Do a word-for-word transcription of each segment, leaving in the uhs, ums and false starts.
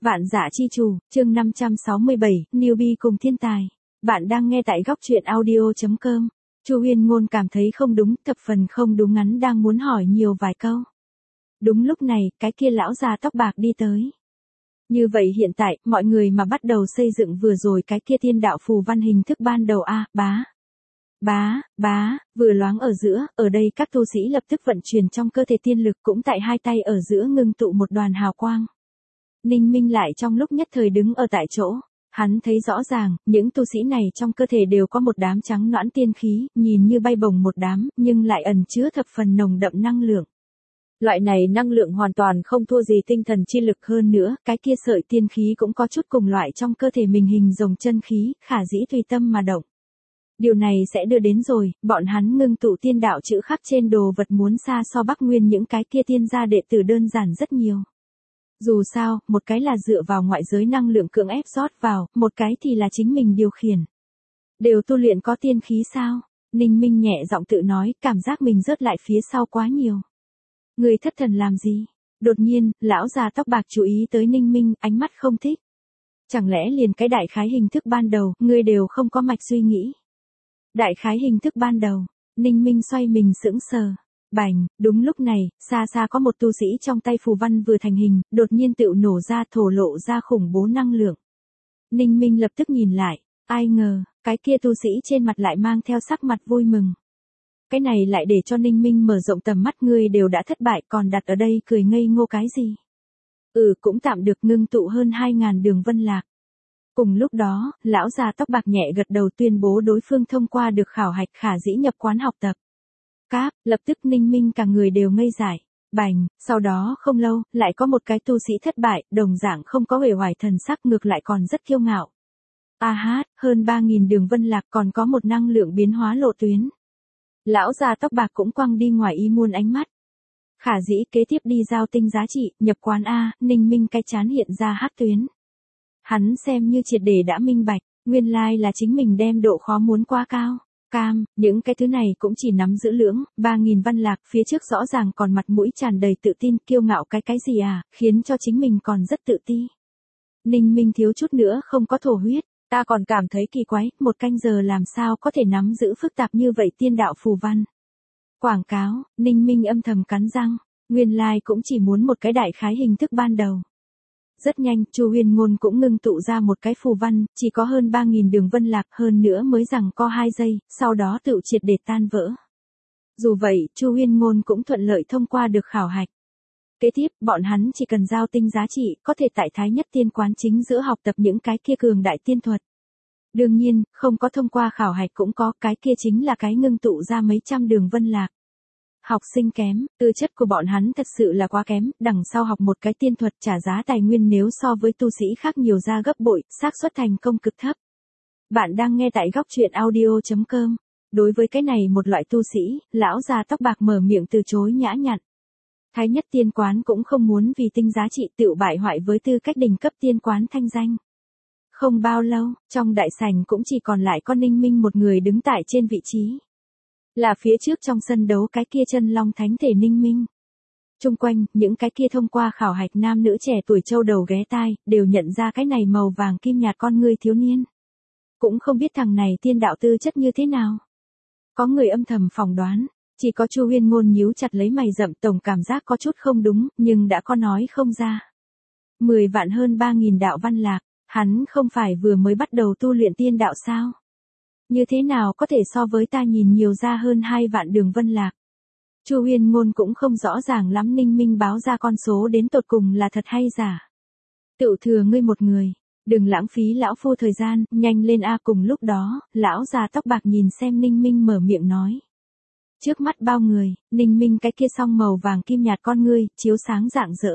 Vạn Dã Chi Chủ, chương năm trăm sáu mươi bảy, Newbie cùng thiên tài. Bạn đang nghe tại góc truyện audio chấm com. Chu Huyên Ngôn cảm thấy không đúng, thập phần không đúng, ngắn đang muốn hỏi nhiều vài câu. Đúng lúc này, cái kia lão già tóc bạc đi tới. Như vậy hiện tại, mọi người mà bắt đầu xây dựng vừa rồi cái kia tiên đạo phù văn hình thức ban đầu a, bá. Bá, bá, vừa loáng ở giữa, ở đây các tu sĩ lập tức vận chuyển trong cơ thể tiên lực, cũng tại hai tay ở giữa ngưng tụ một đoàn hào quang. Ninh Minh lại trong lúc nhất thời đứng ở tại chỗ, hắn thấy rõ ràng, những tu sĩ này trong cơ thể đều có một đám trắng nõn tiên khí, nhìn như bay bổng một đám, nhưng lại ẩn chứa thập phần nồng đậm năng lượng. Loại này năng lượng hoàn toàn không thua gì tinh thần chi lực, hơn nữa, cái kia sợi tiên khí cũng có chút cùng loại trong cơ thể mình hình rồng chân khí, khả dĩ tùy tâm mà động. Điều này sẽ đưa đến rồi, bọn hắn ngưng tụ tiên đạo chữ khắc trên đồ vật muốn xa so Bắc Nguyên những cái kia tiên gia đệ tử đơn giản rất nhiều. Dù sao, một cái là dựa vào ngoại giới năng lượng cưỡng ép rót vào, một cái thì là chính mình điều khiển. Đều tu luyện có tiên khí sao? Ninh Minh nhẹ giọng tự nói, cảm giác mình rớt lại phía sau quá nhiều. Người thất thần làm gì? Đột nhiên, lão già tóc bạc chú ý tới Ninh Minh, ánh mắt không thích. Chẳng lẽ liền cái đại khái hình thức ban đầu, ngươi đều không có mạch suy nghĩ? Đại khái hình thức ban đầu, Ninh Minh xoay mình sững sờ. Bành, đúng lúc này, xa xa có một tu sĩ trong tay phù văn vừa thành hình, đột nhiên tựu nổ ra, thổ lộ ra khủng bố năng lượng. Ninh Minh lập tức nhìn lại, ai ngờ, cái kia tu sĩ trên mặt lại mang theo sắc mặt vui mừng. Cái này lại để cho Ninh Minh mở rộng tầm mắt, ngươi đều đã thất bại còn đặt ở đây cười ngây ngô cái gì. Ừ, cũng tạm được, ngưng tụ hơn hai ngàn đường vân lạc. Cùng lúc đó, lão già tóc bạc nhẹ gật đầu tuyên bố đối phương thông qua được khảo hạch, khả dĩ nhập quán học tập. Cáp, lập tức Ninh Minh cả người đều ngây dại. Bành, sau đó không lâu, lại có một cái tu sĩ thất bại, đồng dạng không có uể oải thần sắc, ngược lại còn rất kiêu ngạo. A hát, hơn ba nghìn đường vân lạc, còn có một năng lượng biến hóa lộ tuyến. Lão già tóc bạc cũng quăng đi ngoài ý muôn ánh mắt. Khả dĩ kế tiếp đi giao tinh giá trị, nhập quán A, Ninh Minh cái chán hiện ra hát tuyến. Hắn xem như triệt để đã minh bạch, nguyên lai là chính mình đem độ khó muốn quá cao. Cam, những cái thứ này cũng chỉ nắm giữ lưỡng, ba nghìn văn lạc, phía trước rõ ràng còn mặt mũi tràn đầy tự tin, kiêu ngạo cái cái gì à, khiến cho chính mình còn rất tự ti. Ninh Minh thiếu chút nữa không có thổ huyết, ta còn cảm thấy kỳ quái, một canh giờ làm sao có thể nắm giữ phức tạp như vậy tiên đạo phù văn. Quảng cáo, Ninh Minh âm thầm cắn răng, nguyên lai cũng chỉ muốn một cái đại khái hình thức ban đầu. Rất nhanh, Chu Huyên Ngôn cũng ngưng tụ ra một cái phù văn, chỉ có hơn ba nghìn đường vân lạc, hơn nữa mới rằng co hai giây, sau đó tự triệt để tan vỡ. Dù vậy, Chu Huyên Ngôn cũng thuận lợi thông qua được khảo hạch. Kế tiếp, bọn hắn chỉ cần giao tinh giá trị, có thể tại Thái Nhất Tiên Quán chính giữa học tập những cái kia cường đại tiên thuật. Đương nhiên, không có thông qua khảo hạch cũng có, cái kia chính là cái ngưng tụ ra mấy trăm đường vân lạc. Học sinh kém, tư chất của bọn hắn thật sự là quá kém, đằng sau học một cái tiên thuật trả giá tài nguyên nếu so với tu sĩ khác nhiều ra gấp bội, xác suất thành công cực thấp. Bạn đang nghe tại góc truyện audio chấm com. Đối với cái này một loại tu sĩ, lão già tóc bạc mở miệng từ chối nhã nhặn. Thái Nhất Tiên Quán cũng không muốn vì tinh giá trị tự bại hoại với tư cách đỉnh cấp tiên quán thanh danh. Không bao lâu, trong đại sảnh cũng chỉ còn lại con Ninh Minh một người đứng tại trên vị trí. Là phía trước trong sân đấu cái kia chân long thánh thể Ninh Minh. Trung quanh, những cái kia thông qua khảo hạch nam nữ trẻ tuổi châu đầu ghé tai, đều nhận ra cái này màu vàng kim nhạt con người thiếu niên. Cũng không biết thằng này tiên đạo tư chất như thế nào. Có người âm thầm phỏng đoán, chỉ có Chu Huyên Ngôn nhíu chặt lấy mày rậm, tổng cảm giác có chút không đúng, nhưng đã có nói không ra. Mười vạn hơn ba nghìn đạo văn lạc, hắn không phải vừa mới bắt đầu tu luyện tiên đạo sao? Như thế nào có thể so với ta nhìn nhiều ra hơn hai vạn đường vân lạc. Chu Huyên Ngôn cũng không rõ ràng lắm, Ninh Minh báo ra con số đến tột cùng là thật hay giả. Tự thừa ngươi một người, đừng lãng phí lão phu thời gian, nhanh lên a. Cùng lúc đó, lão già tóc bạc nhìn xem Ninh Minh mở miệng nói. Trước mắt bao người, Ninh Minh cái kia song màu vàng kim nhạt con ngươi, chiếu sáng rạng rỡ.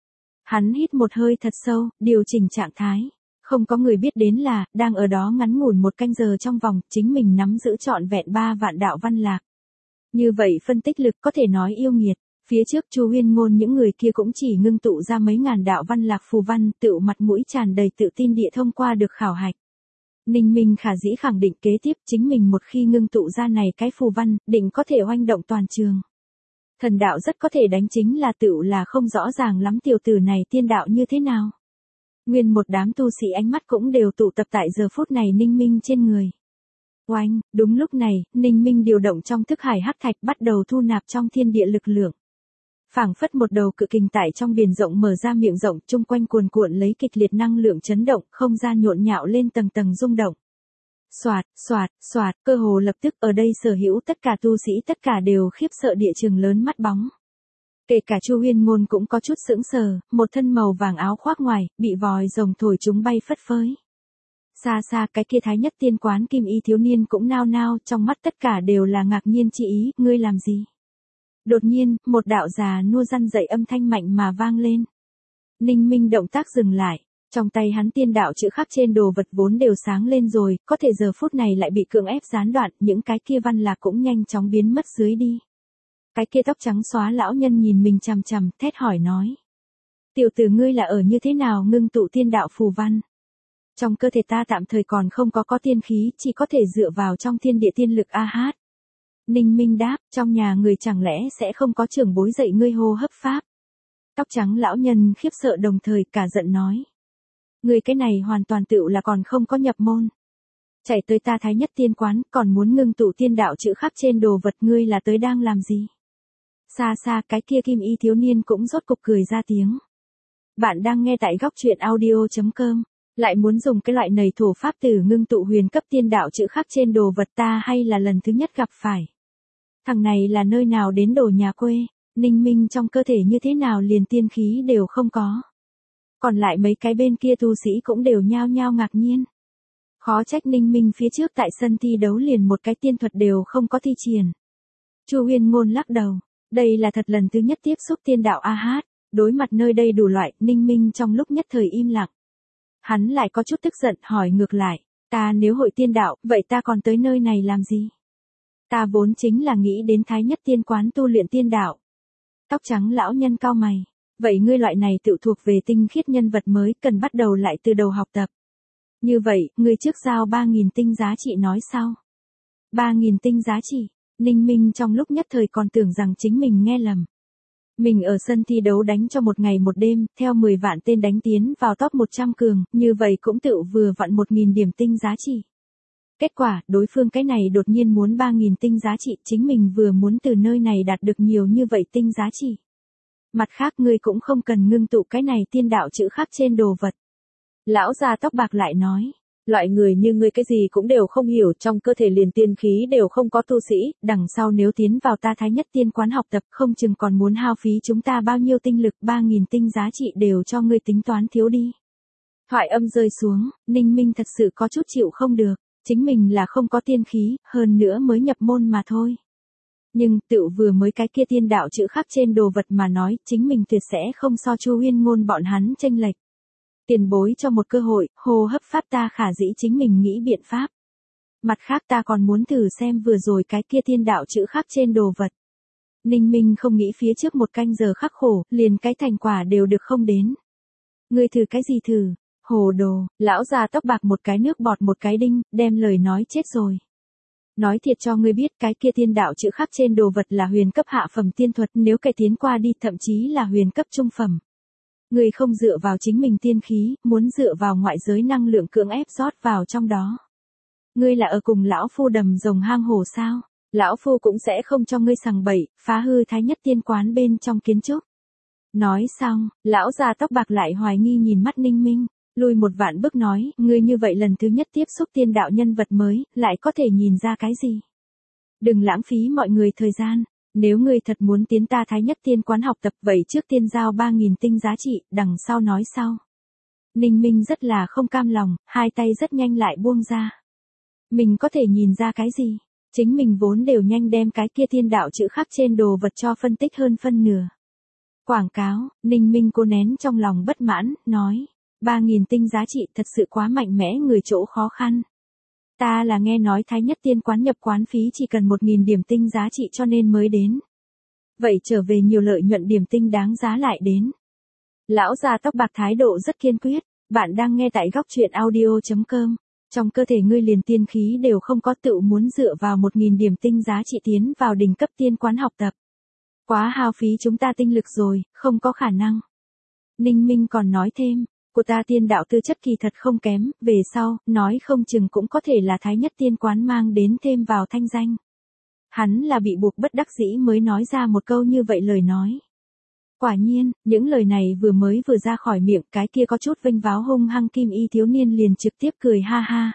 Hắn hít một hơi thật sâu, điều chỉnh trạng thái. Không có người biết đến là, đang ở đó ngắn ngủn một canh giờ trong vòng, chính mình nắm giữ trọn vẹn ba vạn đạo văn lạc. Như vậy phân tích lực có thể nói yêu nghiệt, phía trước Chu Huyên Ngôn những người kia cũng chỉ ngưng tụ ra mấy ngàn đạo văn lạc phù văn, tự mặt mũi tràn đầy tự tin địa thông qua được khảo hạch. Ninh Minh khả dĩ khẳng định kế tiếp chính mình một khi ngưng tụ ra này cái phù văn, định có thể oanh động toàn trường. Thần đạo rất có thể đánh chính là tựu là không rõ ràng lắm tiểu tử này tiên đạo như thế nào. Nguyên một đám tu sĩ ánh mắt cũng đều tụ tập tại giờ phút này Ninh Minh trên người. Oanh, đúng lúc này, Ninh Minh điều động trong thức hải hắc thạch bắt đầu thu nạp trong thiên địa lực lượng. Phảng phất một đầu cự kình tại trong biển rộng mở ra miệng rộng, chung quanh cuồn cuộn lấy kịch liệt năng lượng chấn động, không gian nhộn nhạo lên tầng tầng rung động. Soạt, soạt, soạt, cơ hồ lập tức ở đây sở hữu tất cả tu sĩ tất cả đều khiếp sợ địa trường lớn mắt bóng. Kể cả Chu Huyên Ngôn cũng có chút sững sờ, một thân màu vàng áo khoác ngoài, bị vòi rồng thổi chúng bay phất phới. Xa xa cái kia thái nhất tiên quán kim y thiếu niên cũng nao nao, trong mắt tất cả đều là ngạc nhiên chi ý, ngươi làm gì? Đột nhiên, một đạo già nua răn dậy âm thanh mạnh mà vang lên. Ninh Minh động tác dừng lại, trong tay hắn tiên đạo chữ khắc trên đồ vật vốn đều sáng lên rồi, có thể giờ phút này lại bị cưỡng ép gián đoạn, những cái kia văn lạc cũng nhanh chóng biến mất dưới đi. Cái kia tóc trắng xóa lão nhân nhìn mình chằm chằm, thét hỏi nói. Tiểu tử ngươi là ở như thế nào ngưng tụ tiên đạo phù văn? Trong cơ thể ta tạm thời còn không có có tiên khí, chỉ có thể dựa vào trong thiên địa tiên lực a hát. Ninh Minh đáp, trong nhà người chẳng lẽ sẽ không có trưởng bối dạy ngươi hô hấp pháp? Tóc trắng lão nhân khiếp sợ đồng thời cả giận nói. Ngươi cái này hoàn toàn tựu là còn không có nhập môn. Chạy tới ta thái nhất tiên quán, còn muốn ngưng tụ tiên đạo chữ khắc trên đồ vật, ngươi là tới đang làm gì? Xa xa cái kia kim y thiếu niên cũng rốt cục cười ra tiếng. Bạn đang nghe tại góc truyện audio chấm com. Lại muốn dùng cái loại nầy thổ pháp tử ngưng tụ huyền cấp tiên đạo chữ khắc trên đồ vật ta hay là lần thứ nhất gặp phải. Thằng này là nơi nào đến đồ nhà quê, Ninh Minh trong cơ thể như thế nào liền tiên khí đều không có. Còn lại mấy cái bên kia tu sĩ cũng đều nhao nhao ngạc nhiên. Khó trách Ninh Minh phía trước tại sân thi đấu liền một cái tiên thuật đều không có thi triển. Chu Huyên Ngôn lắc đầu, đây là thật lần thứ nhất tiếp xúc tiên đạo a hát, đối mặt nơi đây đủ loại, Ninh Minh trong lúc nhất thời im lặng. Hắn lại có chút tức giận hỏi ngược lại, ta nếu hội tiên đạo, vậy ta còn tới nơi này làm gì? Ta vốn chính là nghĩ đến thái nhất tiên quán tu luyện tiên đạo. Tóc trắng lão nhân cau mày, vậy ngươi loại này tự thuộc về tinh khiết nhân vật mới, cần bắt đầu lại từ đầu học tập. Như vậy, ngươi trước giao ba nghìn tinh giá trị nói sao? ba nghìn tinh giá trị, Ninh Minh trong lúc nhất thời còn tưởng rằng chính mình nghe lầm. Mình ở sân thi đấu đánh cho một ngày một đêm, theo mười vạn tên đánh tiến vào top một trăm cường, như vậy cũng tự vừa vặn một nghìn điểm tinh giá trị. Kết quả, đối phương cái này đột nhiên muốn ba nghìn tinh giá trị, chính mình vừa muốn từ nơi này đạt được nhiều như vậy tinh giá trị. Mặt khác ngươi cũng không cần ngưng tụ cái này tiên đạo chữ khắc trên đồ vật. Lão già tóc bạc lại nói, loại người như ngươi cái gì cũng đều không hiểu, trong cơ thể liền tiên khí đều không có tu sĩ, đằng sau nếu tiến vào ta thái nhất tiên quán học tập không chừng còn muốn hao phí chúng ta bao nhiêu tinh lực, ba nghìn tinh giá trị đều cho ngươi tính toán thiếu đi. Thoại âm rơi xuống, Ninh Minh thật sự có chút chịu không được, chính mình là không có tiên khí, hơn nữa mới nhập môn mà thôi. Nhưng tự vừa mới cái kia tiên đạo chữ khắc trên đồ vật mà nói, chính mình tuyệt sẽ không so Chu Huyên Ngôn bọn hắn chênh lệch. Tiền bối cho một cơ hội, hô hấp pháp ta khả dĩ chính mình nghĩ biện pháp. Mặt khác ta còn muốn thử xem vừa rồi cái kia tiên đạo chữ khắc trên đồ vật. Ninh Minh không nghĩ phía trước một canh giờ khắc khổ, liền cái thành quả đều được không đến. Ngươi thử cái gì thử? Hồ đồ, lão già tóc bạc một cái nước bọt một cái đinh, đem lời nói chết rồi. Nói thiệt cho ngươi biết cái kia tiên đạo chữ khắc trên đồ vật là huyền cấp hạ phẩm tiên thuật, nếu cải tiến qua đi thậm chí là huyền cấp trung phẩm. Ngươi không dựa vào chính mình tiên khí, muốn dựa vào ngoại giới năng lượng cưỡng ép rót vào trong đó. Ngươi là ở cùng lão phu đầm rồng hang hổ sao? Lão phu cũng sẽ không cho ngươi sằng bậy, phá hư thái nhất tiên quán bên trong kiến trúc. Nói xong, lão già tóc bạc lại hoài nghi nhìn mắt Ninh Minh, lùi một vạn bước nói, ngươi như vậy lần thứ nhất tiếp xúc tiên đạo nhân vật mới, lại có thể nhìn ra cái gì? Đừng lãng phí mọi người thời gian. Nếu ngươi thật muốn tiến ta thái nhất tiên quán học tập, vậy trước tiên giao ba nghìn tinh giá trị, đằng sau nói sau. Ninh Minh rất là không cam lòng, hai tay rất nhanh lại buông ra. Mình có thể nhìn ra cái gì? Chính mình vốn đều nhanh đem cái kia tiên đạo chữ khắc trên đồ vật cho phân tích hơn phân nửa. Quảng cáo, Ninh Minh cô nén trong lòng bất mãn, nói, ba nghìn tinh giá trị thật sự quá mạnh mẽ, người chỗ khó khăn. Ta là nghe nói thái nhất tiên quán nhập quán phí chỉ cần một nghìn điểm tinh giá trị cho nên mới đến. Vậy trở về nhiều lợi nhuận điểm tinh đáng giá lại đến. Lão già tóc bạc thái độ rất kiên quyết, bạn đang nghe tại góc truyện audio chấm com. Trong cơ thể ngươi liền tiên khí đều không có, tự muốn dựa vào một nghìn điểm tinh giá trị tiến vào đỉnh cấp tiên quán học tập. Quá hao phí chúng ta tinh lực rồi, không có khả năng. Ninh Minh còn nói thêm, Của ta tiên đạo tư chất kỳ thật không kém, về sau, nói không chừng cũng có thể là Thái Nhất Tiên Quán mang đến thêm vào thanh danh. Hắn là bị buộc bất đắc dĩ mới nói ra một câu như vậy lời nói. Quả nhiên, những lời này vừa mới vừa ra khỏi miệng, cái kia có chút vênh váo hung hăng kim y thiếu niên liền trực tiếp cười ha ha.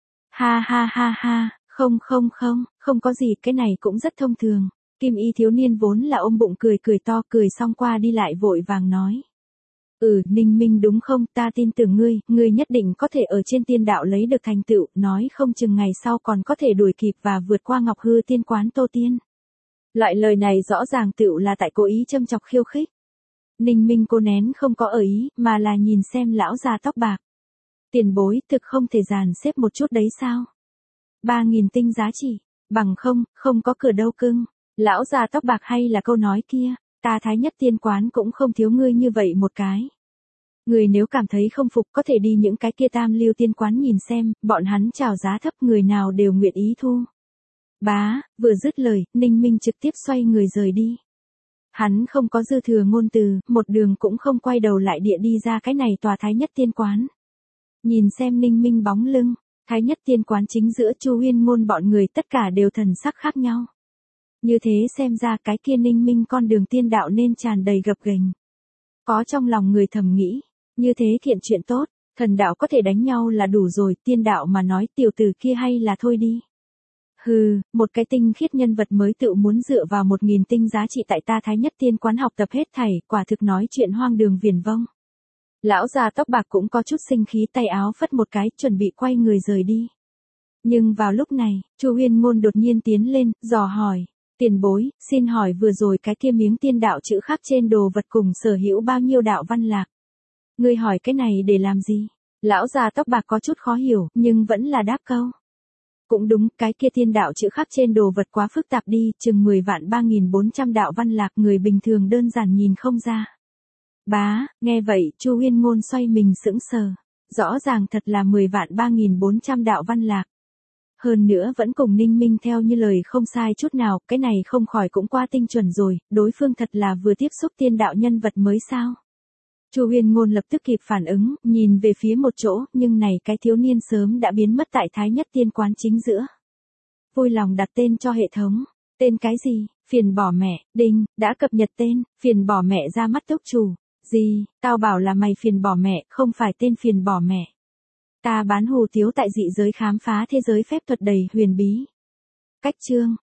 Ha ha ha ha, không không không, không có gì, cái này cũng rất thông thường. Kim y thiếu niên vốn là ôm bụng cười cười to, cười xong qua đi lại vội vàng nói. Ừ, Ninh Minh đúng không, ta tin tưởng ngươi, ngươi nhất định có thể ở trên tiên đạo lấy được thành tựu, nói không chừng ngày sau còn có thể đuổi kịp và vượt qua Ngọc Hư Tiên Quán Tô Tiên. Loại lời này rõ ràng tựu là tại cố ý châm chọc khiêu khích. Ninh Minh cô nén không có ở ý, mà là nhìn xem lão già tóc bạc. Tiền bối thực không thể dàn xếp một chút đấy sao? Ba nghìn tinh giá trị, bằng không, không có cửa đâu cưng. Lão già tóc bạc hay là câu nói kia, ta Thái Nhất Tiên Quán cũng không thiếu ngươi như vậy một cái. Người nếu cảm thấy không phục có thể đi những cái kia tam lưu tiên quán nhìn xem, bọn hắn chào giá thấp người nào đều nguyện ý thu. Bá, vừa dứt lời, Ninh Minh trực tiếp xoay người rời đi. Hắn không có dư thừa ngôn từ, một đường cũng không quay đầu lại địa đi ra cái này tòa Thái Nhất Tiên Quán. Nhìn xem Ninh Minh bóng lưng, Thái Nhất Tiên Quán chính giữa Chu Huyên Ngôn bọn người tất cả đều thần sắc khác nhau. Như thế xem ra cái kia Ninh Minh con đường tiên đạo nên tràn đầy gập ghềnh. Có trong lòng người thầm nghĩ, như thế kiện chuyện tốt, thần đạo có thể đánh nhau là đủ rồi, tiên đạo mà nói tiểu tử kia hay là thôi đi. Hừ, một cái tinh khiết nhân vật mới tự muốn dựa vào một nghìn tinh giá trị tại ta Thái Nhất Tiên Quán học tập hết thảy, quả thực nói chuyện hoang đường viển vông. Lão già tóc bạc cũng có chút sinh khí, tay áo phất một cái, chuẩn bị quay người rời đi. Nhưng vào lúc này, Chu Huyên Ngôn đột nhiên tiến lên, dò hỏi, tiền bối, xin hỏi vừa rồi cái kia miếng tiên đạo chữ khắc trên đồ vật cùng sở hữu bao nhiêu đạo văn lạc? Ngươi hỏi cái này để làm gì? Lão già tóc bạc có chút khó hiểu, nhưng vẫn là đáp câu. Cũng đúng, cái kia tiên đạo chữ khắc trên đồ vật quá phức tạp đi, chừng mười vạn ba nghìn bốn trăm đạo văn lạc, người bình thường đơn giản nhìn không ra. Bá, nghe vậy, Chu Huyên Ngôn xoay mình sững sờ. Rõ ràng thật là mười vạn ba nghìn bốn trăm đạo văn lạc. Hơn nữa vẫn cùng Ninh Minh theo như lời không sai chút nào, cái này không khỏi cũng qua tinh chuẩn rồi, đối phương thật là vừa tiếp xúc tiên đạo nhân vật mới sao. Chu Huyên Ngôn lập tức kịp phản ứng, nhìn về phía một chỗ, nhưng này cái thiếu niên sớm đã biến mất tại Thái Nhất Tiên Quán chính giữa. Vui lòng đặt tên cho hệ thống. Tên cái gì? Phiền bỏ mẹ, đinh, đã cập nhật tên, phiền bỏ mẹ ra mắt túc chủ. Gì, tao bảo là mày phiền bỏ mẹ, không phải tên phiền bỏ mẹ. Ta bán hù tiếu tại dị giới khám phá thế giới phép thuật đầy huyền bí. Cách chương.